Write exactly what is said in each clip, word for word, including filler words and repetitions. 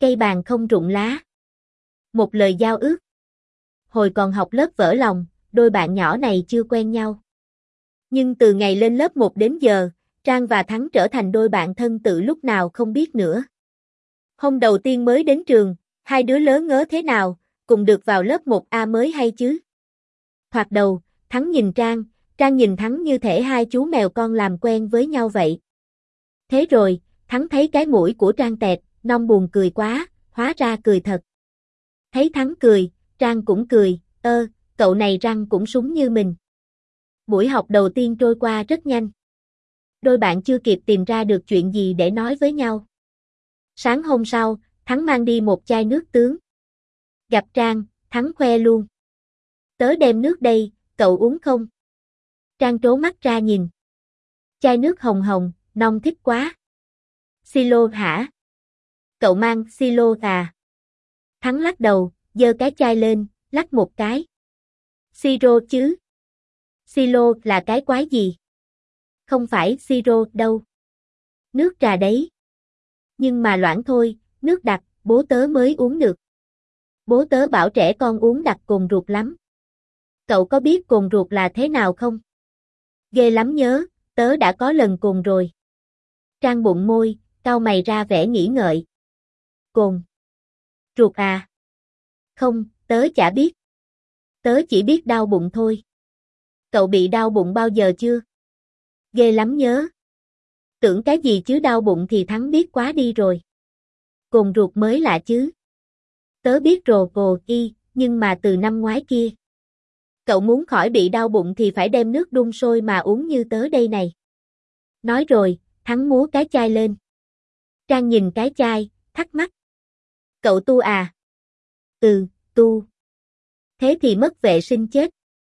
Cây bàn không rụng lá. Một lời giao ước. Hồi còn học lớp vỡ lòng, đôi bạn nhỏ này chưa quen nhau. Nhưng từ ngày lên lớp một đến giờ, Trang và Thắng trở thành đôi bạn thân tự lúc nào không biết nữa. Hôm đầu tiên mới đến trường, hai đứa lớn ngớ thế nào, cùng được vào lớp một A mới hay chứ. Thoạt đầu, Thắng nhìn Trang, Trang nhìn Thắng như thể hai chú mèo con làm quen với nhau vậy. Thế rồi, Thắng thấy cái mũi của Trang tẹt, non buồn cười quá, hóa ra cười thật. Thấy Thắng cười, Trang cũng cười, ơ, cậu này răng cũng súng như mình. Buổi học đầu tiên trôi qua rất nhanh. Đôi bạn chưa kịp tìm ra được chuyện gì để nói với nhau. Sáng hôm sau, Thắng mang đi một chai nước tướng. Gặp Trang, Thắng khoe luôn. Tớ đem nước đây, cậu uống không? Trang trố mắt ra nhìn. Chai nước hồng hồng, non thích quá. Silo hả? Cậu mang silo à? Thắng lắc đầu, giơ cái chai lên, lắc một cái. Siro chứ? Silo là cái quái gì? Không phải siro đâu. Nước trà đấy. Nhưng mà loãng thôi, nước đặc, bố tớ mới uống được. Bố tớ bảo trẻ con uống đặc cồn ruột lắm. Cậu có biết cồn ruột là thế nào không? Ghê lắm nhớ, tớ đã có lần cồn rồi. Trang bụng môi, cau mày ra vẻ nghĩ ngợi. Cồn ruột à? Không, tớ chả biết. Tớ chỉ biết đau bụng thôi. Cậu bị đau bụng bao giờ chưa? Ghê lắm nhớ. Tưởng cái gì chứ đau bụng thì Thắng biết quá đi rồi. Cồn ruột mới lạ chứ. Tớ biết rồi cồ y, nhưng mà từ năm ngoái kia. Cậu muốn khỏi bị đau bụng thì phải đem nước đun sôi mà uống như tớ đây này. Nói rồi, Thắng múa cái chai lên. Trang nhìn cái chai, thắc mắc. Cậu tu à? Ừ, tu. Thế thì mất vệ sinh chết.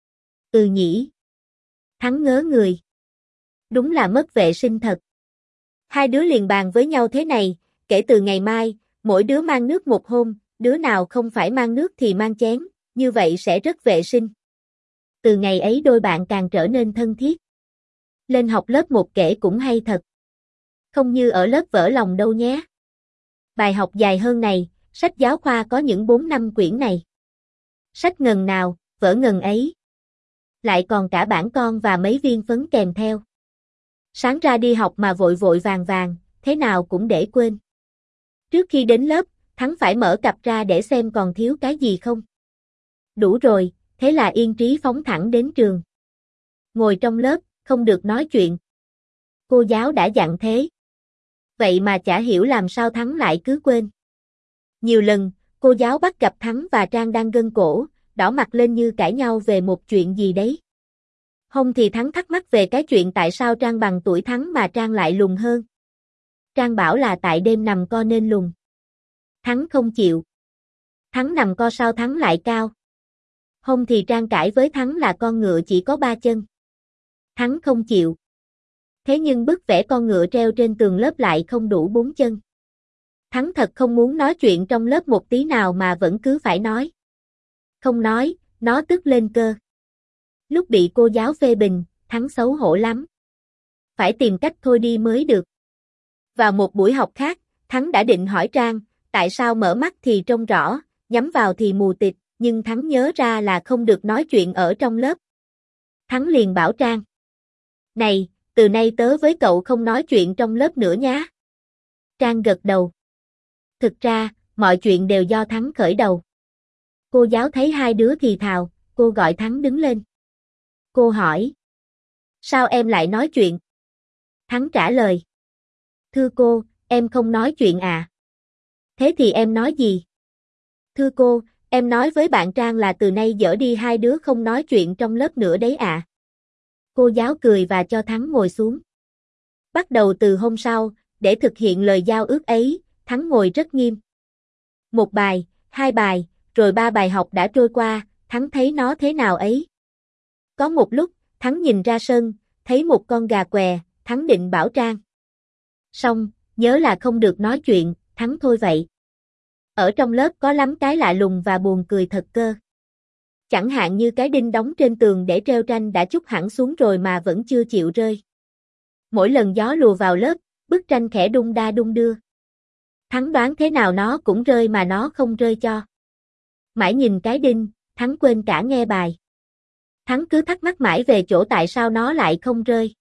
Ừ nhỉ. Thắng ngớ người. Đúng là mất vệ sinh thật. Hai đứa liền bàn với nhau thế này, kể từ ngày mai, mỗi đứa mang nước một hôm, đứa nào không phải mang nước thì mang chén, như vậy sẽ rất vệ sinh. Từ ngày ấy đôi bạn càng trở nên thân thiết. Lên học lớp một kể cũng hay thật. Không như ở lớp vỡ lòng đâu nhé. Bài học dài hơn này, sách giáo khoa có những bốn năm quyển này. Sách ngần nào, vở ngần ấy. Lại còn cả bản con và mấy viên phấn kèm theo. Sáng ra đi học mà vội vội vàng vàng, thế nào cũng để quên. Trước khi đến lớp, Thắng phải mở cặp ra để xem còn thiếu cái gì không. Đủ rồi, thế là yên trí phóng thẳng đến trường. Ngồi trong lớp, không được nói chuyện. Cô giáo đã dặn thế. Vậy mà chả hiểu làm sao Thắng lại cứ quên. Nhiều lần, cô giáo bắt gặp Thắng và Trang đang gân cổ, đỏ mặt lên như cãi nhau về một chuyện gì đấy. Hôm thì Thắng thắc mắc về cái chuyện tại sao Trang bằng tuổi Thắng mà Trang lại lùn hơn. Trang bảo là tại đêm nằm co nên lùn. Thắng không chịu. Thắng nằm co sao Thắng lại cao. Hôm thì Trang cãi với Thắng là con ngựa chỉ có ba chân. Thắng không chịu. Thế nhưng bức vẽ con ngựa treo trên tường lớp lại không đủ bốn chân. Thắng thật không muốn nói chuyện trong lớp một tí nào mà vẫn cứ phải nói. Không nói, nó tức lên cơ. Lúc bị cô giáo phê bình, Thắng xấu hổ lắm. Phải tìm cách thôi đi mới được. Vào một buổi học khác, Thắng đã định hỏi Trang, tại sao mở mắt thì trông rõ, nhắm vào thì mù tịt, nhưng Thắng nhớ ra là không được nói chuyện ở trong lớp. Thắng liền bảo Trang. Này, từ nay tớ với cậu không nói chuyện trong lớp nữa nhá. Trang gật đầu. Thực ra, mọi chuyện đều do Thắng khởi đầu. Cô giáo thấy hai đứa thì thào, cô gọi Thắng đứng lên. Cô hỏi. Sao em lại nói chuyện? Thắng trả lời. Thưa cô, em không nói chuyện à? Thế thì em nói gì? Thưa cô, em nói với bạn Trang là từ nay dỡ đi hai đứa không nói chuyện trong lớp nữa đấy ạ. À. Cô giáo cười và cho Thắng ngồi xuống. Bắt đầu từ hôm sau, để thực hiện lời giao ước ấy, Thắng ngồi rất nghiêm. Một bài, hai bài, rồi ba bài học đã trôi qua, Thắng thấy nó thế nào ấy. Có một lúc, Thắng nhìn ra sân, thấy một con gà què, Thắng định bảo Trang. Xong, nhớ là không được nói chuyện, Thắng thôi vậy. Ở trong lớp có lắm cái lạ lùng và buồn cười thật cơ. Chẳng hạn như cái đinh đóng trên tường để treo tranh đã trút hẳn xuống rồi mà vẫn chưa chịu rơi. Mỗi lần gió lùa vào lớp, bức tranh khẽ đung đa đung đưa. Thắng đoán thế nào nó cũng rơi mà nó không rơi cho. Mãi nhìn cái đinh, Thắng quên cả nghe bài. Thắng cứ thắc mắc mãi về chỗ tại sao nó lại không rơi.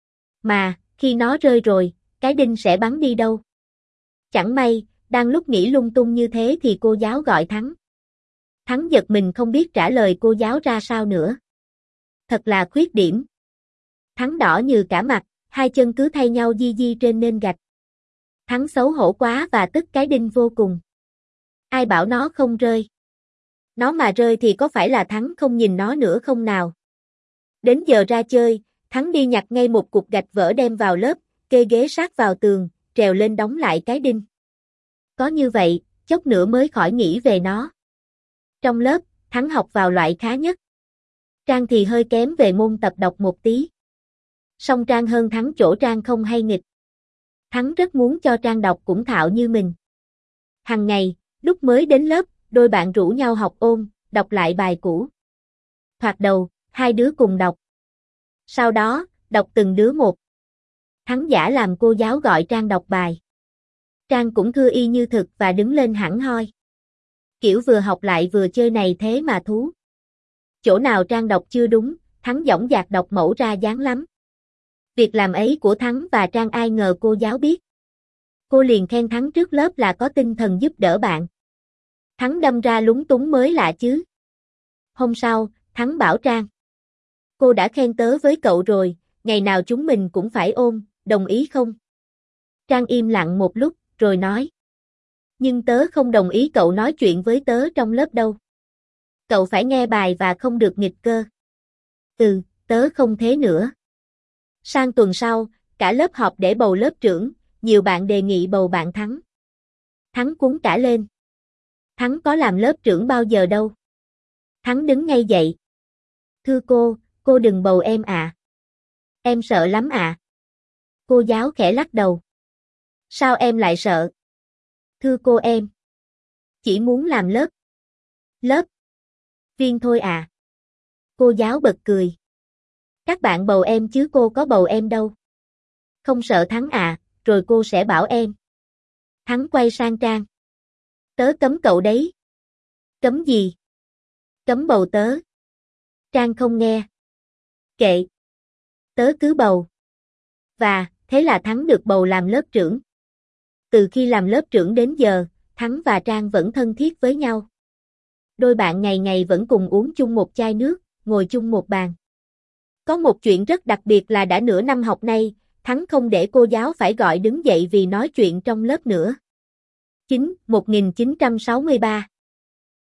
Mà, khi nó rơi rồi, cái đinh sẽ bắn đi đâu? Chẳng may, đang lúc nghĩ lung tung như thế thì cô giáo gọi Thắng. Thắng giật mình không biết trả lời cô giáo ra sao nữa. Thật là khuyết điểm. Thắng đỏ như cả mặt, hai chân cứ thay nhau di di trên nền gạch. Thắng xấu hổ quá và tức cái đinh vô cùng. Ai bảo nó không rơi? Nó mà rơi thì có phải là Thắng không nhìn nó nữa không nào? Đến giờ ra chơi, Thắng đi nhặt ngay một cục gạch vỡ đem vào lớp, kê ghế sát vào tường, trèo lên đóng lại cái đinh. Có như vậy, chốc nữa mới khỏi nghĩ về nó. Trong lớp, Thắng học vào loại khá nhất. Trang thì hơi kém về môn tập đọc một tí. Song Trang hơn Thắng chỗ Trang không hay nghịch. Thắng rất muốn cho Trang đọc cũng thạo như mình. Hằng ngày, lúc mới đến lớp, đôi bạn rủ nhau học ôn, đọc lại bài cũ. Thoạt đầu, hai đứa cùng đọc. Sau đó, đọc từng đứa một. Thắng giả làm cô giáo gọi Trang đọc bài. Trang cũng thưa y như thực và đứng lên hẳn hoi. Kiểu vừa học lại vừa chơi này thế mà thú. Chỗ nào Trang đọc chưa đúng, Thắng dõng dạc đọc mẫu ra dáng lắm. Việc làm ấy của Thắng và Trang ai ngờ cô giáo biết. Cô liền khen Thắng trước lớp là có tinh thần giúp đỡ bạn. Thắng đâm ra lúng túng mới lạ chứ. Hôm sau, Thắng bảo Trang. Cô đã khen tớ với cậu rồi, ngày nào chúng mình cũng phải ôn, đồng ý không? Trang im lặng một lúc, rồi nói. Nhưng tớ không đồng ý cậu nói chuyện với tớ trong lớp đâu. Cậu phải nghe bài và không được nghịch cơ. Ừ, tớ không thế nữa. Sang tuần sau, cả lớp họp để bầu lớp trưởng, nhiều bạn đề nghị bầu bạn Thắng. Thắng cuống cả lên. Thắng có làm lớp trưởng bao giờ đâu. Thắng đứng ngay dậy. Thưa cô, cô đừng bầu em ạ. À. Em sợ lắm ạ. À. Cô giáo khẽ lắc đầu. Sao em lại sợ? Thưa cô em. Chỉ muốn làm lớp. Lớp. Viên thôi à. Cô giáo bật cười. Các bạn bầu em chứ cô có bầu em đâu. Không sợ Thắng à, rồi cô sẽ bảo em. Thắng quay sang Trang. Tớ cấm cậu đấy. Cấm gì? Cấm bầu tớ. Trang không nghe. Kệ. Tớ cứ bầu. Và, thế là Thắng được bầu làm lớp trưởng. Từ khi làm lớp trưởng đến giờ, Thắng và Trang vẫn thân thiết với nhau. Đôi bạn ngày ngày vẫn cùng uống chung một chai nước, ngồi chung một bàn. Có một chuyện rất đặc biệt là đã nửa năm học nay, Thắng không để cô giáo phải gọi đứng dậy vì nói chuyện trong lớp nữa. chín một nghìn chín trăm sáu mươi ba